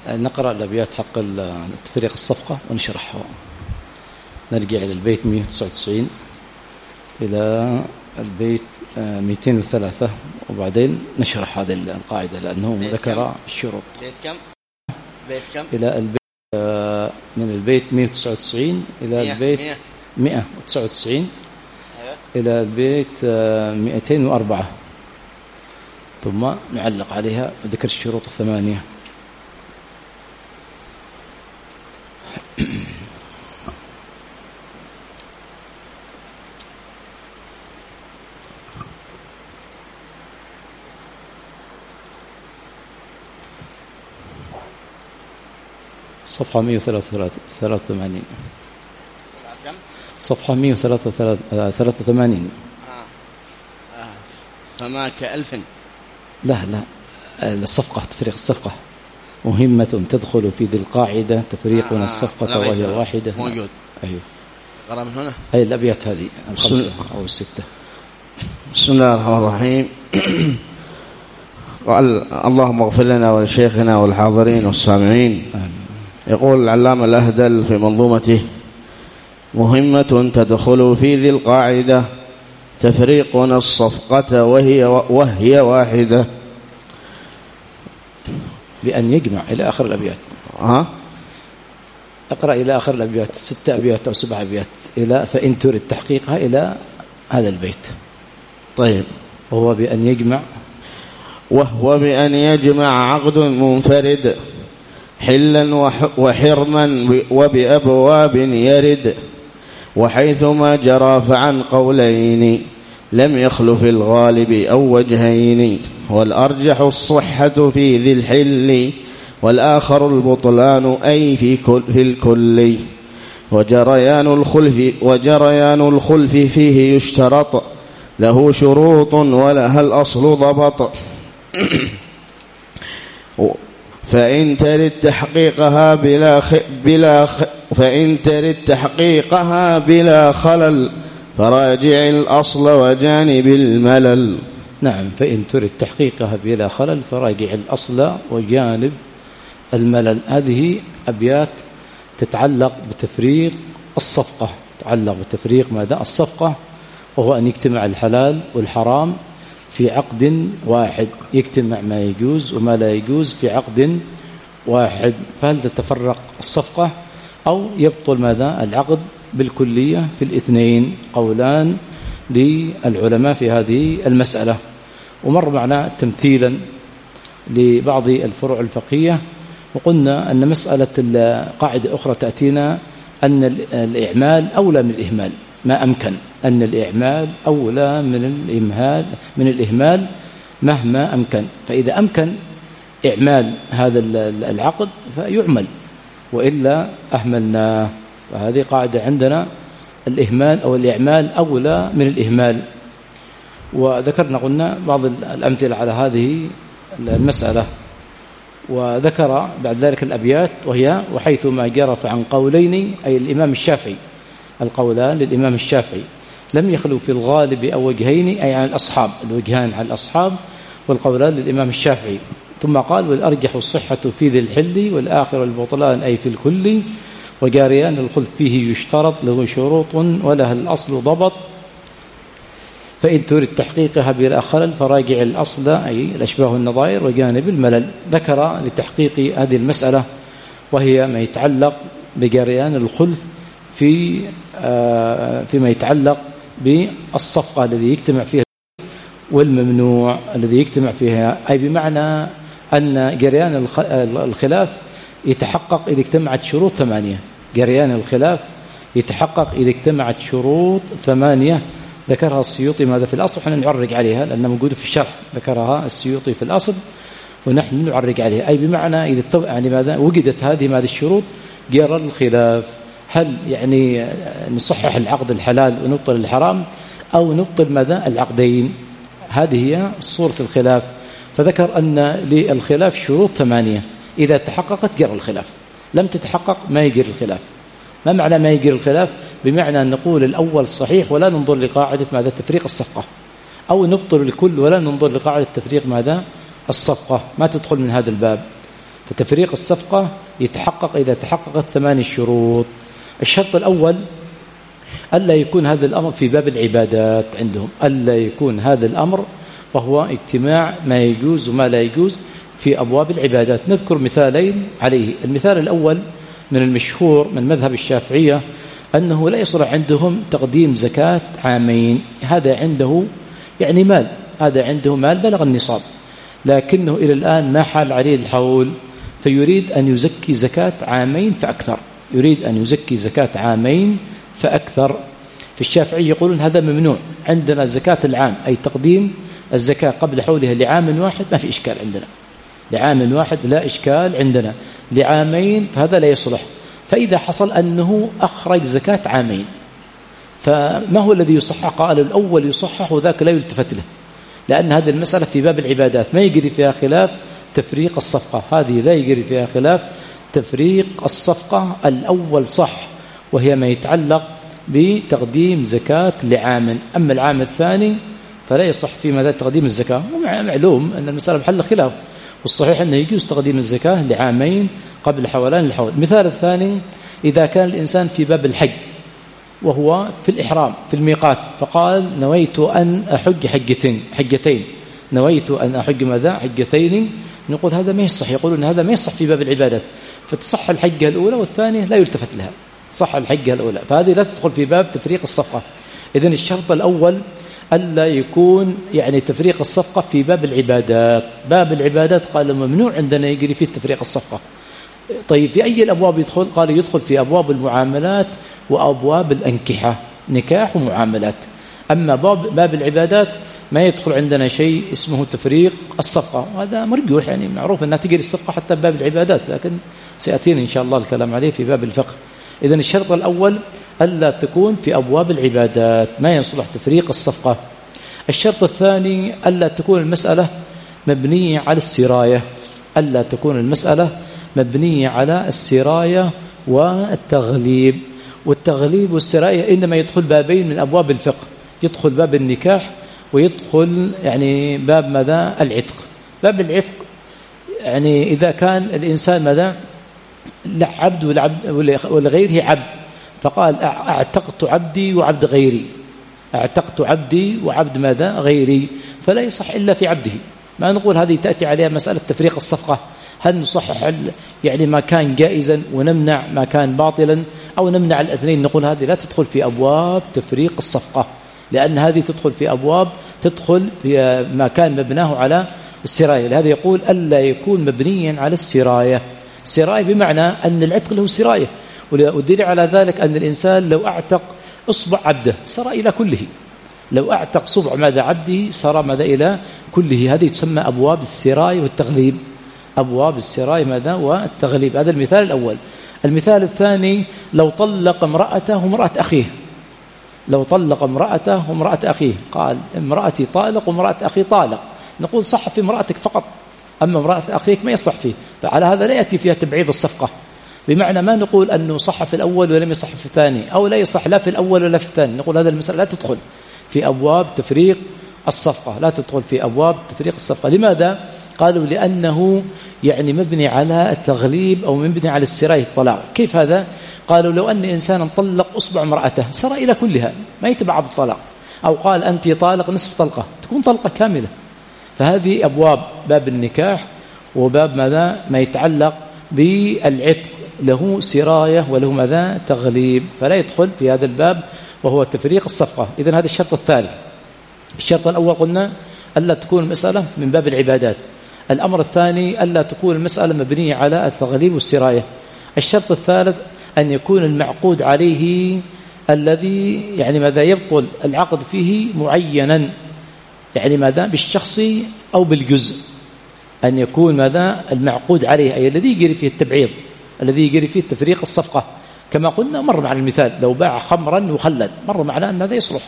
نقرأ الأبيات حق تفريق الصفقة ونشرحها. نرجع إلى البيت 199 إلى البيت 203 وبعدين نشرح هذه القاعدة لأنه ذكر الشروط. بيت كم؟ إلى البيت من البيت 199 إلى البيت 199 إلى البيت 204 ثم نعلق عليها ذكر الشروط الثمانية. صفحة 183 صفحة 183 فما كألف. لا الصفقة تفريق الصفقة مهمة تدخل في ذي القاعدة تفريقنا الصفقة وهي واحدة موجود. أيوه قرأ من هنا أي الأبيات هذه الخمسة أو الستة. بسم الله الرحمن الرحيم. قال اللهم اغفر لنا ولشيخنا والحاضرين والسامعين. يقول العلامة الأهدل في منظومته: مهمة تدخل في ذي القاعدة تفريقنا الصفقة وهي واحدة، بأن يجمع إلى آخر الأبيات. أقرأ إلى آخر الأبيات 6 أبيات أو 7 أبيات إلى فإن تريد تحقيقها إلى هذا البيت. طيب. وهو بأن يجمع عقد منفرد حلا وحرما وبأبواب يرد، وحيثما جرى فعن قولين لم يخل في الغالب أو وجهين، والأرجح الصحة في ذي الحل والآخر البطلان أي في الكل، وجريان الخلف فيه يشترط له شروط ولها الأصل ضبط، فإن ترد تحقيقها بلا خلل فراجع الأصل وجانب الملل. نعم، فإن ترد تحقيقها بلا خلل فراجع الأصل وجانب الملل. هذه أبيات تتعلق بتفريق الصفقة، تتعلق بتفريق ماذا؟ الصفقة، وهو أن يجتمع الحلال والحرام في عقد واحد، يجتمع ما يجوز وما لا يجوز في عقد واحد. فهل تتفرق الصفقة أو يبطل ماذا؟ العقد بالكلية في الاثنين. قولان للعلماء في هذه المسألة. ومر معنا تمثيلا لبعض الفروع الفقهية، وقلنا أن مسألة قاعدة أخرى تأتينا أن الإعمال أولى من الإهمال ما أمكن، أن الإعمال أولى من الإهمال مهما أمكن. فإذا أمكن إعمال هذا العقد فيعمل، وإلا أهملنا. فهذه قاعدة عندنا، الإهمال أو الإعمال أولى من الإهمال. وذكرنا قلنا بعض الأمثلة على هذه المسألة، وذكر بعد ذلك الأبيات وهي وحيث ما جرف عن قولين، أي الإمام الشافعي، القولان للإمام الشافعي لم يخلوا في الغالب أو وجهين، أي عن الأصحاب، الوجهان عن الأصحاب، والقولان للإمام الشافعي. ثم قال والأرجح الصحة في ذي الحل والآخر البطلان أي في الكل، وجاريان الخلف فيه يشترط له شروط ولها الأصل ضبط، فإن تريد تحقيقها بلا خلل فراجع الأصل أي الأشباه النظائر وجانب الملل. ذكر لتحقيق هذه المسألة وهي ما يتعلق بجاريان الخلف فيما يتعلق بالصفقة الذي يجتمع فيها والممنوع الذي يجتمع فيها، أي بمعنى أن جريان الخلاف يتحقق إذا اجتمعت شروط 8. جريان الخلاف يتحقق إذا اجتمعت شروط 8 ذكرها السيوطي ماذا في الأصل، ونحن نعرج عليها لأنها موجودة في الشرح. ذكرها السيوطي في الأصل ونحن نعرج عليها، أي بمعنى إذا يعني ماذا وجدت هذه الشروط جرى الخلاف، هل يعني نصحح العقد الحلال ونبطل الحرام أو نبطل ماذا العقدين. هذه هي صورة الخلاف. فذكر أن للخلاف شروط 8 إذا تحققت جرى الخلاف، لم تتحقق ما يجري الخلاف. ما معنى ما يجري الخلاف؟ بمعنى أن نقول الأول صحيح ولا ننظر لقاعدة ماذا تفريق الصفقة، أو نبطل الكل ولا ننظر لقاعدة تفريق ماذا الصفقة، ما تدخل من هذا الباب. فتفريق الصفقة يتحقق إذا تحققت 8 شروط. الشرط الأول ألا يكون هذا الأمر في باب العبادات عندهم، ألا يكون هذا الأمر وهو اجتماع ما يجوز وما لا يجوز في أبواب العبادات. نذكر مثالين عليه. المثال الأول من المشهور من مذهب الشافعية أنه لا يصلح عندهم تقديم زكاة عامين. هذا عنده يعني مال، هذا عنده مال بلغ النصاب لكنه إلى الآن ما حال عليه الحول، فيريد أن يزكي زكاة عامين فأكثر، يريد أن يزكي زكاة عامين فأكثر. في الشافعي يقولون هذا ممنوع. عندنا زكاة العام أي تقديم الزكاة قبل حولها لعام واحد ما في إشكال عندنا، لعام واحد لا إشكال عندنا، لعامين فهذا لا يصلح. فإذا حصل أنه أخرج زكاة عامين فما هو الذي يصحح؟ قال الأول يصحح وذاك لا يلتفت له، لأن هذه المسألة في باب العبادات ما يجري فيها خلاف تفريق الصفقة، هذه لا يجري فيها خلاف تفريق الصفقة. الأول صح وهي ما يتعلق بتقديم زكاة لعام، أما العام الثاني فلا يصح في ماذا تقديم الزكاة. ومعلوم أن المسألة محل خلاف، والصحيح أنه يجوز تقديم الزكاة لعامين قبل حولان الحول. المثال الثاني إذا كان الإنسان في باب الحج وهو في الإحرام في الميقات فقال نويت أن أحج حجتين، نويت أن أحج ماذا حجتين، نقول هذا ما يصح. يقولون هذا ما يصح في باب العبادات، فتصح الحجة الأولى والثانية لا يلتفت لها، صح الحجة الأولى، فهذه لا تدخل في باب تفريق الصفقة. إذن الشرط الأول ألا يكون يعني تفريق الصفقة في باب العبادات. باب العبادات قال ممنوع عندنا يجري فيه تفريق الصفقة. طيب في أي الأبواب يدخل؟ قال يدخل في أبواب المعاملات وأبواب الأنكحة، نكاح ومعاملات. أما باب العبادات ما يدخل عندنا شيء اسمه تفريق الصفقة، وهذا مرجوح، يعني معروف أنها تجري الصفقة حتى باب العبادات، لكن سيأتينا إن شاء الله الكلام عليه في باب الفقه. إذن الشرط الأول ألا تكون في أبواب العبادات، ما يصلح تفريق الصفقة. الشرط الثاني ألا تكون المسألة مبنية على السراية، ألا تكون المسألة مبنية على السراية والتغليب. والتغليب والسراية إنما يدخل بابين من أبواب الفقه، يدخل باب النكاح ويدخل يعني باب ماذا العتق. باب العتق يعني إذا كان الإنسان ماذا لعبد ولغيره عبد، فقال اعتقت عبدي وعبد غيري، اعتقت عبدي وعبد ماذا غيري، فلا يصح إلا في عبده. ما نقول هذه تأتي عليها مسألة تفريق الصفقة، هل نصحح يعني ما كان جائزا ونمنع ما كان باطلا، أو نمنع الاثنين؟ نقول هذه لا تدخل في أبواب تفريق الصفقة، لأن هذه تدخل في أبواب تدخل في ما كان مبناه على السراية. لهذا يقول ألا يكون مبنيا على السراية. السراية بمعنى أن العتق له سراية، والدليل على ذلك أن الإنسان لو أعتق إصبع عبده صار إلى كله، لو أعتق صبع ماذا عبده صار ماذا إلى كله. هذه تسمى أبواب السراية والتغليب، أبواب السراية ماذا والتغليب. هذا المثال الأول. المثال الثاني لو طلق امرأته وامرأة أخيه، لو طلق امرأته وامرأة أخيه، قال امرأتي طالق وامرأة أخي طالق، نقول صح في امرأتك فقط، أما امرأة أخيك ما يصح فيه. فعلى هذا لا يأتي فيها تبعيض الصفقة، بمعنى ما نقول أنه صح في الأول ولم يصح في الثاني، أو لا يصح لا في الأول ولا في الثاني. نقول هذا المسألة لا تدخل في أبواب تفريق الصفقة، لا تدخل في أبواب تفريق الصفقة. لماذا؟ قالوا لأنه يعني مبني على التغليب أو مبني على السراية الطلاق. كيف هذا؟ قالوا لو أن إنسانا طلق أصبع امرأته سر إلى كلها ما يتبعض الطلاق، أو قال أنت طالق نصف طلقة تكون طلقة كاملة. فهذه أبواب باب النكاح وباب ماذا ما يتعلق بالعتق له سراية وله ماذا تغليب، فلا يدخل في هذا الباب وهو تفريق الصفقة. إذن هذا الشرط الثالث. الشرط الأول قلنا ألا تكون المسألة من باب العبادات. الأمر الثاني ألا تكون المسألة مبنية على التغليب والسراية. الشرط الثالث أن يكون المعقود عليه الذي يعني ماذا يبطل العقد فيه معينا، يعني ماذا بالشخص أو بالجزء، أن يكون ماذا المعقود عليه أي الذي يجري فيه التبعيض، الذي يجري فيه تفريق الصفقة. كما قلنا مر مع المثال لو باع خمرا وخلد مر معنا أن هذا يصلح.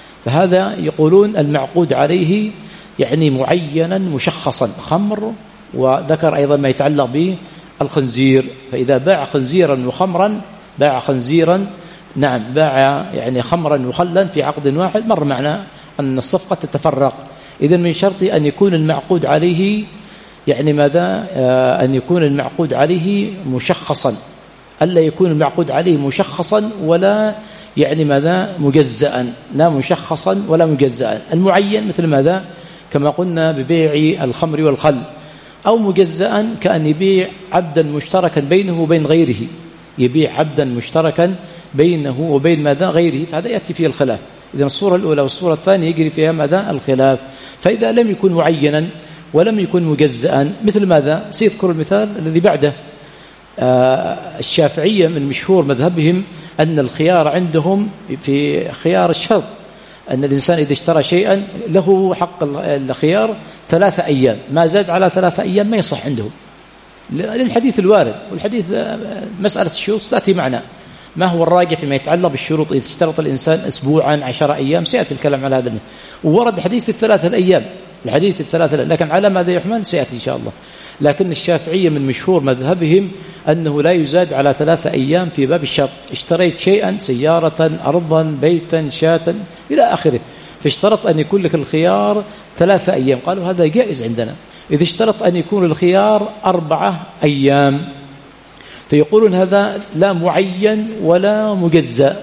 فهذا يقولون المعقود عليه يعني معينا مشخصا خمر، وذكر أيضا ما يتعلق بالخنزير، فإذا باع خنزيرا وخمرا باع خنزيرا نعم باع يعني خمرا وخلا في عقد واحد مر معنا أن الصفقة تتفرق. إذن من شرط أن يكون المعقود عليه يعني ماذا أن يكون المعقود عليه مشخصا، ألا يكون المعقود عليه مشخصا ولا يعني ماذا مجزأ، لا مشخصا ولا مجزأ. المعين مثل ماذا كما قلنا ببيع الخمر والخل، أو مجزأ كأن يبيع عبدا مشتركا بينه وبين غيره، يبيع عبدا مشتركا بينه وبين ماذا غيره، فهذا يأتي فيه الخلاف. إذن الصورة الأولى والصورة الثانية يجري فيها ماذا الخلاف. فإذا لم يكن معينا ولم يكن مجزأ مثل ماذا سيذكر المثال الذي بعده. الشافعية من مشهور مذهبهم أن الخيار عندهم في خيار الشرط، أن الإنسان إذا اشترى شيئا له حق الخيار 3 أيام، ما زاد على 3 أيام ما يصح عندهم للحديث الوارد. والحديث مسألة الشروط تأتي معنا، ما هو الراجع فيما يتعلق بالشروط. إذا اشترط الإنسان أسبوعا 10 أيام سيأتي الكلام على هذا. وورد حديث في 3 أيام، الحديث في 3 أيام، لكن على ماذا يحمل سيأتي إن شاء الله. لكن الشافعية من مشهور مذهبهم أنه لا يزاد على 3 أيام في باب الشرط. اشتريت شيئا، سيارة، أرضا، بيتا، شاة إلى آخره، فاشترط أن يكون لك الخيار 3 أيام، قالوا هذا جائز عندنا. إذا اشترط أن يكون الخيار 4 أيام، فيقولون هذا لا معين ولا مجزأ.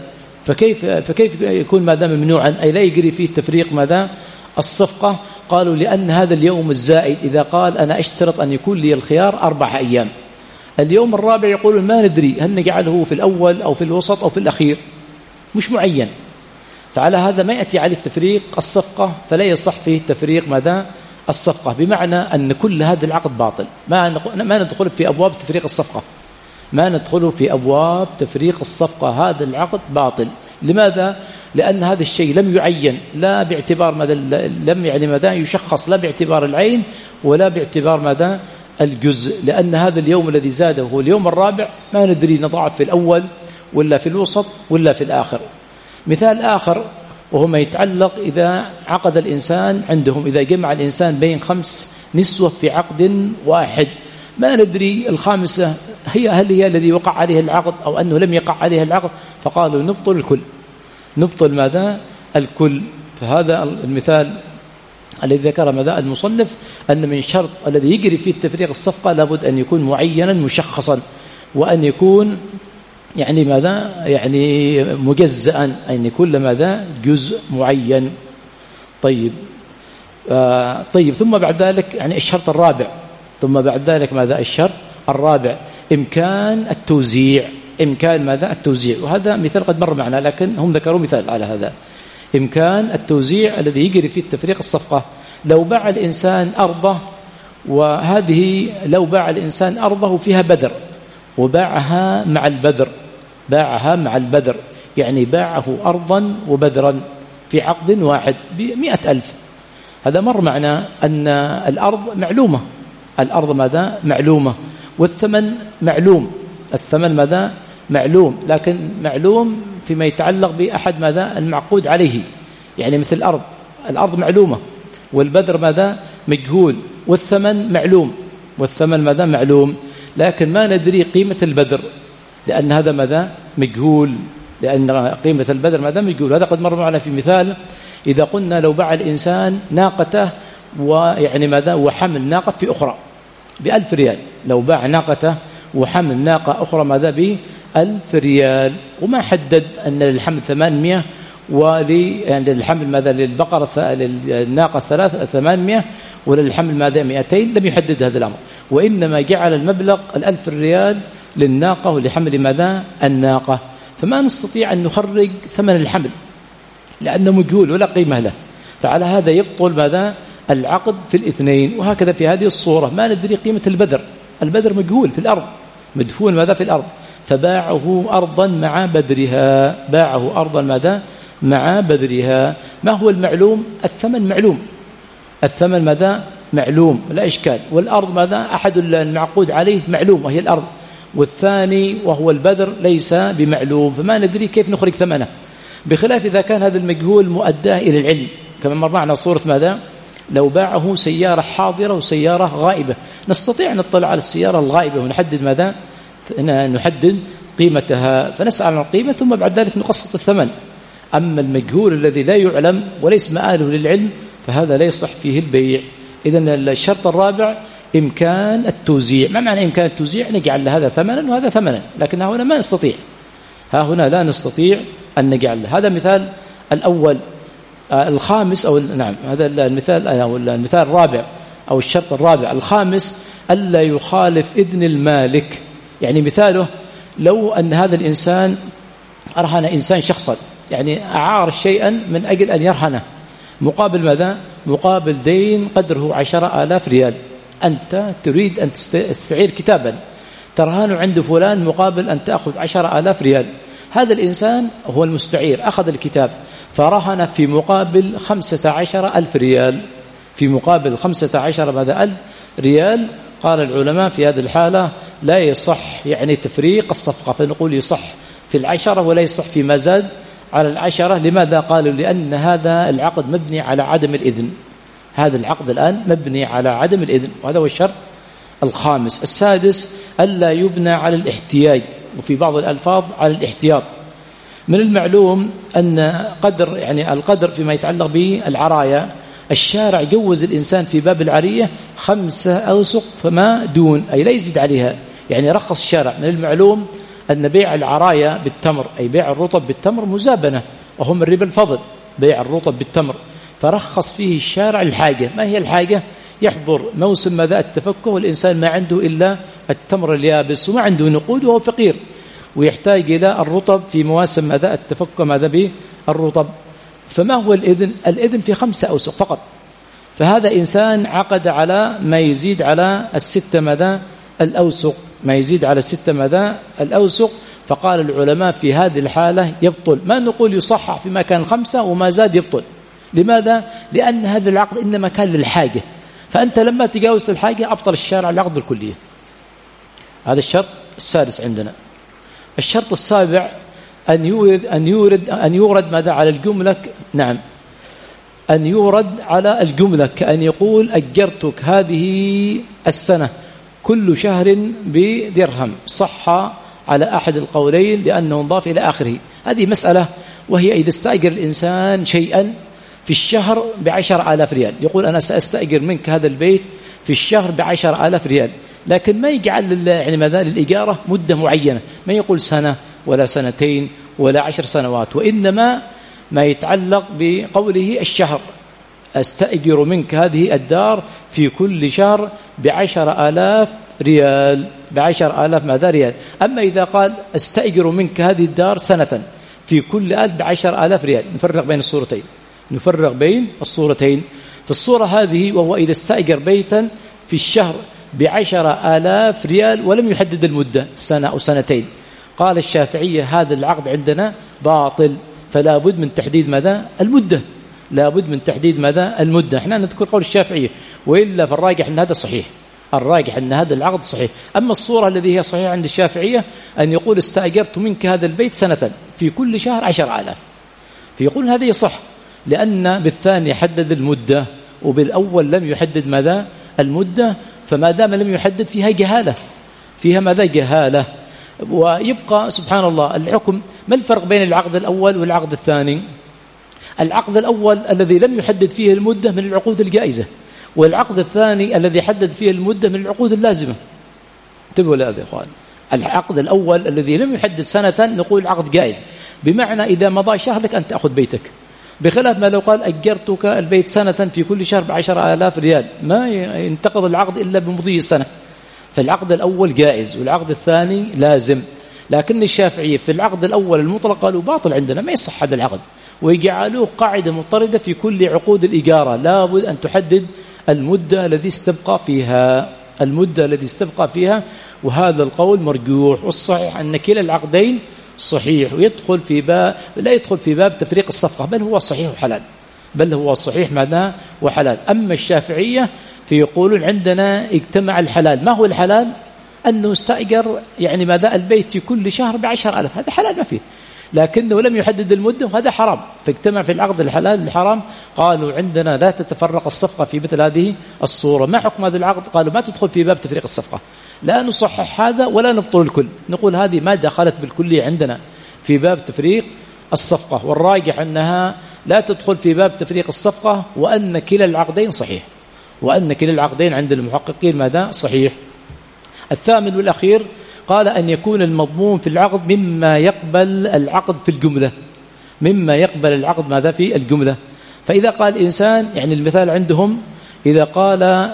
فكيف يكون ما دام ممنوعا أي لا يجري فيه تفريق ماذا الصفقة؟ قالوا لأن هذا اليوم الزائد إذا قال أنا اشترط أن يكون لي الخيار 4 أيام، اليوم الرابع يقولون ما ندري هل نجعله في الأول أو في الوسط أو في الأخير، مش معين. فعلى هذا ما يأتي عليه تفريق الصفقة، فلا يصح فيه تفريق ماذا الصفقة، بمعنى أن كل هذا العقد باطل. ما ندخل في أبواب تفريق الصفقة، ما ندخل في أبواب تفريق الصفقة، هذا العقد باطل. لماذا؟ لأن هذا الشيء لم يعين، لا باعتبار ماذا لم يعني ماذا يشخص، لا باعتبار العين ولا باعتبار ماذا الجزء، لأن هذا اليوم الذي زاده هو اليوم الرابع، ما ندري نضعه في الأول ولا في الوسط ولا في الآخر. مثال آخر وهو ما يتعلق إذا عقد الإنسان عندهم، إذا جمع الإنسان بين 5 نسوة في عقد واحد، ما ندري الخامسة هل هي الذي وقع عليه العقد أو أنه لم يقع عليه العقد، فقالوا نبطل الكل، نبطل ماذا الكل. فهذا المثال الذي ذكر ماذا المصنف، أن من شرط الذي يجري فيه تفريق الصفقة لابد أن يكون معينا مشخصا، وأن يكون يعني ماذا يعني مجزأ، أن يكون ماذا جزء معين. طيب ثم بعد ذلك يعني الشرط الرابع، ثم بعد ذلك ماذا الشرط الرابع إمكان التوزيع، إمكان ماذا التوزيع. وهذا مثال قد مر معنا لكن هم ذكروا مثال على هذا، إمكان التوزيع الذي يجري فيه تفريق الصفقة. لو باع الإنسان أرضه، وهذه لو باع الإنسان أرضه فيها بذر وباعها مع البذر، باعها مع البذر يعني باعه أرضا وبذرا في عقد واحد ب100,000. هذا مر معنا أن الأرض معلومة، الأرض ماذا معلومة، والثمن معلوم، الثمن ماذا معلوم، لكن معلوم فيما يتعلق بأحد ماذا المعقود عليه، يعني مثل الأرض معلومة، والبذر ماذا مجهول، والثمن معلوم، والثمن ماذا معلوم، لكن ما ندري قيمة البذر لأن هذا ماذا مجهول، لأن قيمة البذر ماذا مجهول. هذا قد مر معنا في مثال إذا قلنا لو باع الإنسان ناقته ويعني ماذا وحمل ناقة في أخرى ب1,000 ريال، لو باع ناقته وحمل ناقة أخرى ماذا ب1,000 ريال، وما حدد أن للحمل 800 وللحمل ماذا للبقرة للناقة 800 وللحمل ماذا 200، لم يحدد هذا الأمر، وإنما جعل المبلغ 1,000 ريال للناقة ولحمل ماذا الناقة. فما نستطيع أن نخرج ثمن الحمل لأنه مجهول ولا قيمة له، فعلى هذا يبطل ماذا العقد في الاثنين. وهكذا في هذه الصورة ما ندري قيمة البذر، البذر مجهول في الأرض، مدفون ماذا في الأرض، فباعه أرضا مع بذرها، باعه أرضا ماذا مع بذرها. ما هو المعلوم؟ الثمن معلوم، الثمن ماذا معلوم لا إشكال، والأرض ماذا أحد المعقود عليه معلوم وهي الأرض، والثاني وهو البذر ليس بمعلوم، فما ندري كيف نخرج ثمنه، بخلاف إذا كان هذا المجهول مؤداه إلى العلم، كما مر معنا صورة ماذا لو باعه سيارة حاضرة وسيارة غائبة، نستطيع أن نطلع على السيارة الغائبة ونحدد ماذا نحدد قيمتها، فنسأل عن القيمة ثم بعد ذلك نقسط الثمن. أما المجهول الذي لا يعلم وليس مآله للعلم فهذا لا يصح فيه البيع. إذن الشرط الرابع إمكان التوزيع. ما معنى إمكان التوزيع؟ نجعل هذا ثمنا وهذا ثمنا، لكن هنا ما نستطيع، هنا لا نستطيع أن نجعل. هذا مثال الأول. الخامس أو نعم هذا المثال أو المثال الرابع أو الشرط الرابع. الخامس ألا يخالف إذن المالك. يعني مثاله لو أن هذا الإنسان أرهن إنسان شخصا، يعني أعار شيئا من أجل أن يرهنه، مقابل ماذا؟ مقابل دين قدره 10,000 ريال. أنت تريد أن تستعير كتابا ترهن عند فلان مقابل أن تأخذ 10,000 ريال. هذا الإنسان هو المستعير أخذ الكتاب فرهن في مقابل 15,000 ريال، في مقابل 15,000 ريال. قال العلماء في هذه الحالة لا يصح يعني تفريق الصفقة، فنقول يصح في 10 ولا يصح فيما زاد على 10. لماذا؟ قالوا لأن هذا العقد مبني على عدم الإذن. هذا العقد الآن مبني على عدم الإذن، وهذا هو الشرط الخامس. السادس ألا يبنى على الاحتياج، وفي بعض الألفاظ على الاحتياط. من المعلوم أن قدر يعني القدر فيما يتعلق بالعرايا، الشارع جوز الإنسان في باب العرية 5 أوسق فما دون، أي لا يزيد عليها، يعني رخص الشارع. من المعلوم أن بيع العرايا بالتمر أي بيع الرطب بالتمر مزابنة، وهو من ربا الفضل بيع الرطب بالتمر، فرخص فيه الشارع الحاجة. ما هي الحاجة؟ يحضر موسم ماذا التفكه والإنسان ما عنده إلا التمر اليابس وما عنده نقود وهو فقير، ويحتاج إلى الرطب في مواسم ماذا التفكه ماذا بالرطب. فما هو الإذن؟ الإذن في 5 أوسق فقط. فهذا إنسان عقد على ما يزيد على 6 ماذا الأوسق، ما يزيد على 6 ماذا الأوسق. فقال العلماء في هذه الحالة يبطل. ما نقول يصحح فيما كان 5 وما زاد يبطل. لماذا؟ لأن هذا العقد إنما كان للحاجة، فأنت لما تجاوزت الحاجة أبطل الشارع العقد بالكلية. هذا الشرط السادس عندنا. الشرط السابع أن يورد ماذا على الجملة. نعم، أن يورد على الجملة، كأن يقول أجرتك هذه السنة كل شهر بدرهم، صح على أحد القولين لأنه انضاف إلى آخره. هذه مسألة، وهي إذا استأجر الإنسان شيئا في الشهر ب10,000 ريال، يقول أنا سأستأجر منك هذا البيت في الشهر ب10,000 ريال، لكن ما يجعل يعني ماذا للإجارة مدة معينة، ما يقول سنة ولا سنتين ولا 10 سنوات، وإنما ما يتعلق بقوله الشهر، أستأجر منك هذه الدار في كل شهر ب10,000 ريال، ب10,000 ماذا ريال. أما إذا قال أستأجر منك هذه الدار سنة في كل ب10,000 ريال، نفرق بين الصورتين، نفرق بين الصورتين. في الصورة هذه وهو إذا استأجر بيتا في الشهر ب10,000 ريال ولم يحدد المدة سنة أو سنتين، قال الشافعية هذا العقد عندنا باطل، فلا بد من تحديد ماذا المدة، لا بد من تحديد ماذا المدة. احنا نذكر قول الشافعية، وإلا فالراجح أن هذا صحيح، الراجح أن هذا العقد صحيح. أما الصورة الذي هي صحيحة عند الشافعية أن يقول استأجرت منك هذا البيت سنة في كل شهر 10,000، فيقول هذا يصح، لأن بالثاني حدد المدة وبالأول لم يحدد ماذا المدة، فما دام لم يحدد فيها جهالة، فيها ماذا جهالة. ويبقى سبحان الله الحكم. ما الفرق بين العقد الأول والعقد الثاني؟ العقد الأول الذي لم يحدد فيه المدة من العقود الجائزة، والعقد الثاني الذي حدد فيه المدة من العقود اللازمة. انتبهوا لهذا يا اخوان. العقد الأول الذي لم يحدد سنة نقول عقد جائز، بمعنى إذا مضى شهر لك أن تأخذ بيتك، بخلاف ما لو قال أجرتك البيت سنة في كل شهر ب10,000 ريال، ما ينتقض العقد إلا بمضي السنة. فالعقد الأول جائز والعقد الثاني لازم. لكن الشافعية في العقد الأول المطلق قالوا باطل عندنا، ما يصح هذا العقد، ويجعلوه قاعدة مضطردة في كل عقود الإجارة، لابد أن تحدد المدة التي استبقى فيها، المدة التي استبقى فيها. وهذا القول مرجوح، والصحيح أن كلا العقدين صحيح، ويدخل في باب لا يدخل في باب تفريق الصفقة، بل هو صحيح وحلال، بل هو صحيح ماذا وحلال. أما الشافعية فيقولون عندنا اجتمع الحلال. ما هو الحلال؟ أنه استأجر يعني ماذا البيت في كل شهر ب10,000، هذا حلال ما فيه، لكنه لم يحدد المدة وهذا حرام، فاجتمع في العقد الحلال الحرام. قالوا عندنا لا تتفرق الصفقة في مثل هذه الصورة. ما حكم هذا العقد؟ قالوا ما تدخل في باب تفريق الصفقة، لا نصحح هذا ولا نبطل الكل، نقول هذه ما دخلت بالكلية عندنا في باب تفريق الصفقة، والراجح أنها لا تدخل في باب تفريق الصفقة، وأن كلا العقدين صحيح، وأن كلا العقدين عند المحققين ماذا صحيح. الثامن والأخير قال أن يكون المضمون في العقد مما يقبل العقد في الجملة، مما يقبل العقد ماذا في الجملة. فإذا قال إنسان، يعني المثال عندهم إذا قال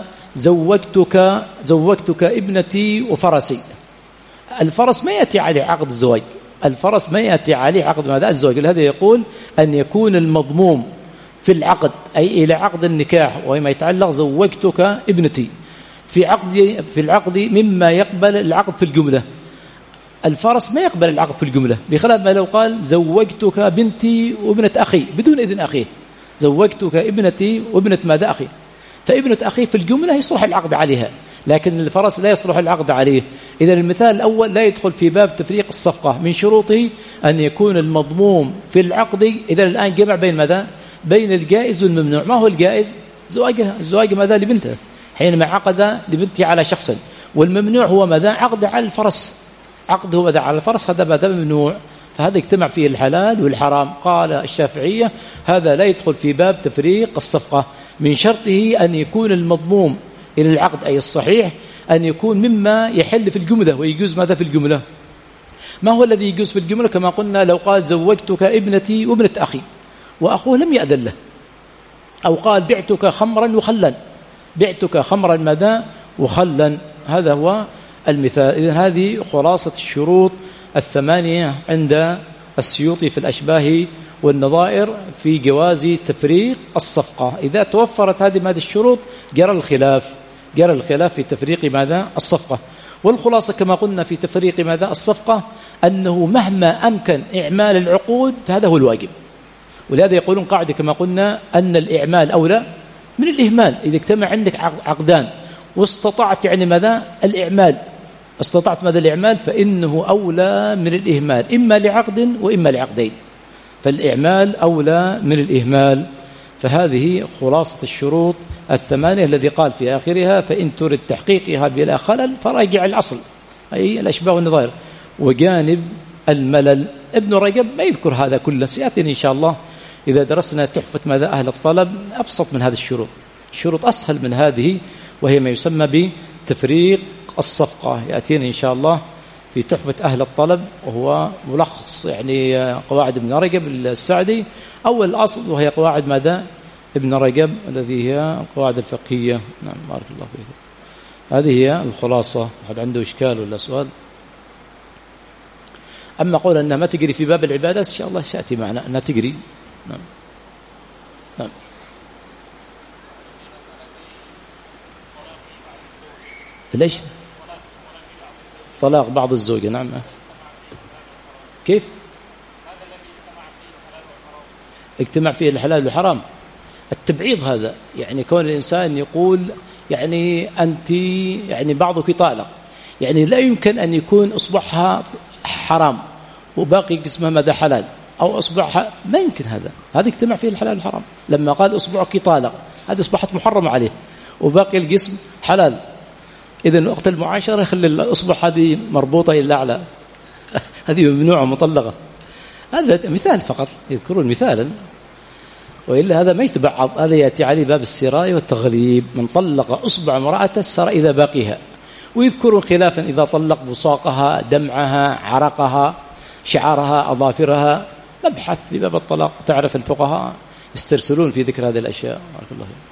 زوجتك ابنتي وفرسي، الفرس ما يأتي عليه عقد الزواج، الفرس ما يأتي عليه عقد ماذا الزواج. لهذا يقول أن يكون المضموم في العقد أي إلى عقد النكاح وما يتعلق زوجتك ابنتي في العقد مما يقبل العقد في الجملة. الفرس ما يقبل العقد في الجملة، بخلاف ما لو قال زوجتك بنتي وابنة أخي بدون إذن أخيه، زوجتك ابنتي وابنة ماذا أخي، فابنة أخي في الجملة يصلح العقد عليها، لكن الفرس لا يصلح العقد عليه. إذا المثال الأول لا يدخل في باب تفريق الصفقة، من شروطه أن يكون المضموم في العقد. إذا الآن جمع بين ماذا؟ بين الجائز والممنوع. ما هو الجائز؟ الزواج ماذا لبنته حينما عقد لبنته على شخص، والممنوع هو ماذا؟ عقد على الفرس، عقده ماذا على الفرس، هذا ماذا ممنوع. فهذا اجتمع فيه الحلال والحرام. قال الشافعية هذا لا يدخل في باب تفريق الصفقة، من شرطه أن يكون المضموم إلى العقد أي الصحيح أن يكون مما يحل في الجملة ويجوز ماذا في الجملة. ما هو الذي يجوز في الجملة؟ كما قلنا لو قال زوجتك ابنتي وابنة أخي وأخوه لم يأذن له، أو قال بعتك خمرا وخلا، بعتك خمرا ماذا وخلا، هذا هو المثال. إذن هذه خلاصة الشروط الثمانية عند السيوطي في الأشباه والنظائر في جواز تفريق الصفقة. إذا توفرت هذه الشروط جرى الخلاف في تفريق ماذا الصفقة. والخلاصة كما قلنا في تفريق ماذا الصفقة أنه مهما أمكن إعمال العقود هذا هو الواجب. ولهذا يقولون قاعدة كما قلنا أن الإعمال أولى من الإهمال. إذا اجتمع عندك عقدان واستطعت يعني ماذا الإعمال، استطعت ماذا الإعمال، فإنه أولى من الإهمال، إما لعقد وإما لعقدين، فالإعمال أولى من الإهمال. فهذه خلاصة الشروط الثمانية الذي قال في آخرها فإن ترد تحقيقها بلا خلل فراجع الأصل أي الأشباه والنظائر وجانب الملل. ابن رجب ما يذكر هذا كله، سيأتينا إن شاء الله إذا درسنا تحفة ماذا أهل الطلب أبسط من هذه الشروط، الشروط أسهل من هذه وهي ما يسمى بتفريق الصفقة، يأتينا إن شاء الله في تحفة أهل الطلب وهو ملخص يعني قواعد ابن رجب السعدي. أول أصل وهي قواعد ماذا ابن رجب الذي هي القواعد الفقهية. نعم بارك الله فيك. هذه هي الخلاصة. أحد عنده إشكال ولا سؤال؟ أما قول أنها ما تجري في باب العبادات إن شاء الله سيأتي معنا أنها تجري. نعم نعم. ليش طلاق بعض الزوجة؟ نعم. كيف اجتمع فيه الحلال والحرام؟ التبعيض هذا يعني كون الإنسان يقول يعني أنت يعني بعضك طالق، يعني لا يمكن أن يكون أصبعها حرام وباقي جسمها ماذا حلال، أو أصبعها ما يمكن، هذا اجتمع فيه الحلال والحرام. لما قال أصبعك طالق هذه أصبحت محرمة عليه وباقي الجسم حلال. إذن وقت المعاشرة خلي الأصبع هذه مربوطة إلى أعلى، هذه ممنوعة مطلقة. هذا مثال فقط يذكرون مثالا، وإلا هذا ما يتبعض. هذا يأتي عليه باب السراء والتغليب، من طلق أصبع امرأته السراء إذا باقيها. ويذكرون خلافا إذا طلق بصاقها، دمعها، عرقها، شعرها، أظافرها، مبحث في باب الطلاق تعرف الفقهاء يسترسلون في ذكر هذه الأشياء. بارك الله فيك.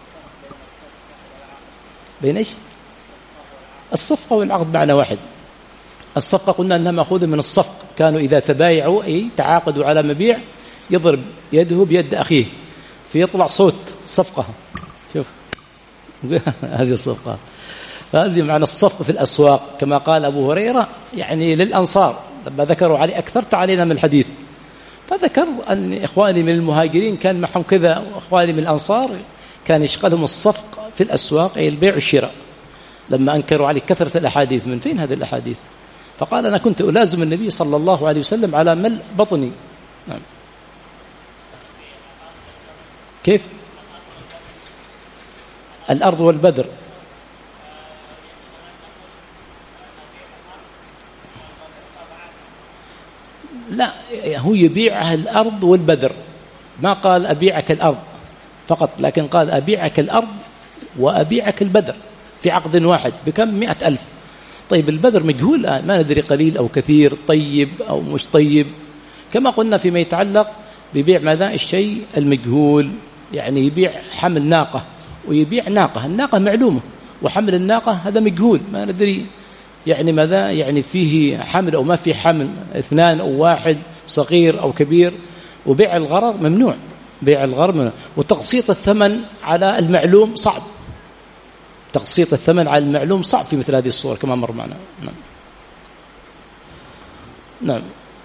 بين إيش؟ الصفقة والعقد معنى واحد. الصفقة قلنا أنها مأخوذة من الصفق، كانوا إذا تبايعوا أي تعاقدوا على مبيع يضرب يده بيد أخيه فيطلع صوت صفقة. شوف هذه الصفقة، فهذه معنى الصفقة في الأسواق. كما قال أبو هريرة يعني للأنصار لما ذكروا علي أكثرت علينا من الحديث، فذكر أن إخواني من المهاجرين كان معهم كذا، وإخواني من الأنصار كان يشغلهم الصفق في الأسواق أي البيع والشراء. لما أنكروا عليه كثرة الأحاديث، من فين هذه الأحاديث؟ فقال أنا كنت ألازم النبي صلى الله عليه وسلم على ملء بطني. نعم. كيف؟ الأرض والبذر. لا، هو يبيعها الأرض والبذر، ما قال أبيعك الأرض فقط، لكن قال أبيعك الأرض وأبيعك البذر في عقد واحد بكم 100,000. طيب البذر مجهول ما ندري قليل أو كثير، طيب أو مش طيب، كما قلنا فيما يتعلق ببيع ماذا الشيء المجهول، يعني يبيع حمل ناقة ويبيع ناقة، الناقة معلومة وحمل الناقة هذا مجهول ما ندري يعني ماذا يعني فيه حمل أو ما فيه حمل، 2 أو 1 صغير أو كبير. وبيع الغرر ممنوع، بيع الغرر ممنوع. وتقسيط الثمن على المعلوم صعب، تقسيط الثمن على المعلوم صعب في مثل هذه الصور كما مر معنا. نعم نعم.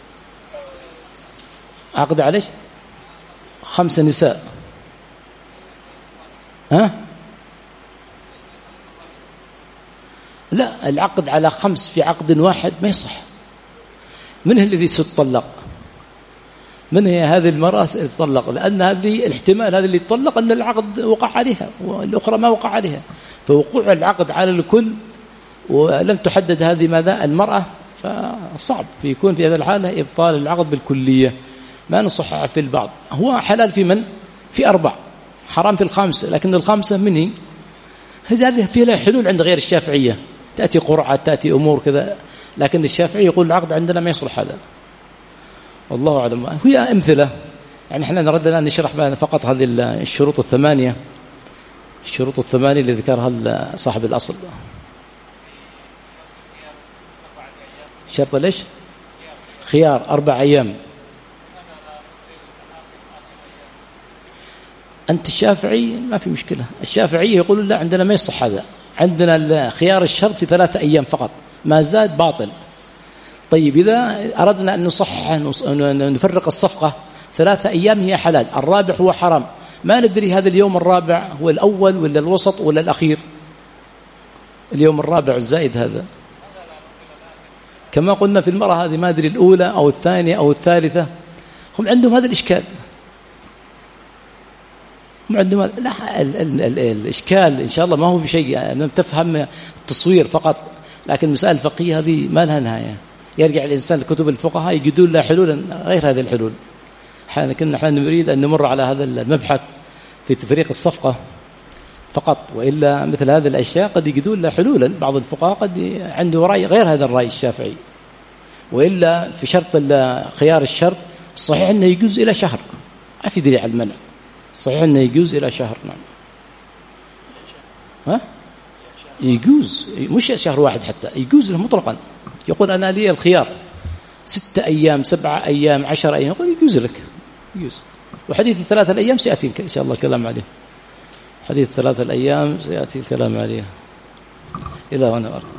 عقد عليه 5 نساء. لا، العقد على 5 في عقد واحد ما يصح. من هي الذي ستطلق؟ من هي هذه المرأة تطلق؟ لأن هذه الاحتمال هذا اللي يطلق أن العقد وقع عليها والأخرى ما وقع عليها، فوقوع العقد على الكل ولم تحدد هذه ماذا المرأة، فصعب يكون في هذا الحالة إبطال العقد بالكلية. ما نصح في البعض، هو حلال في من؟ في 4، حرام في 5، لكن 5 منه هذه فيها حلول عند غير الشافعية، تأتي قرعة تأتي أمور كذا، لكن الشافعي يقول العقد عندنا ما يصلح هذا. والله أعلم. هي أمثلة يعني احنا نردنا أن نشرح فقط هذه الشروط 8، الشروط 8 اللي ذكرها صاحب الأصل. شرط ليش؟ خيار 4 أيام. أنت الشافعي ما في مشكلة، الشافعي يقولون لا عندنا ما يصح هذا، عندنا خيار الشرط في 3 أيام فقط، ما زاد باطل. طيب إذا أردنا أن نصحح نفرق الصفقة 3 أيام هي حلال، الرابع هو حرام، ما ندري هذا اليوم الرابع هو الأول ولا الوسط ولا الأخير. اليوم الرابع الزائد هذا كما قلنا في المرأة هذه ما أدري الأولى أو الثانية أو الثالثة، هم عندهم هذا الإشكال، هم عندهم هذا. لا الإشكال إن شاء الله ما هو في شيء يعني تفهم التصوير فقط، لكن مسائل فقهية هذه ما لها نهاية. يرجع الإنسان لكتب الفقهاء يجدون له حلولا غير هذه الحلول. نحن نريد أن نمر على هذا المبحث في تفريق الصفقة فقط، وإلا مثل هذه الأشياء قد يجدون له حلولا. بعض الفقهاء قد عنده رأي غير هذا الرأي الشافعي، وإلا في شرط خيار الشرط الصحيح أنه يجوز إلى شهر، ما في دليل على المنع، صحيح أنه يجوز إلى شهر. نعم يجوز، مش شهر واحد حتى، يجوز له مطلقا. يقول أنا لي الخيار 6 أيام 7 أيام 10 أيام، يقول يجوز لك، يجوز. وحديث 3 الأيام سيأتي إن شاء الله الكلام عليه، حديث 3 الأيام سيأتي الكلام عليه. إلى هنا.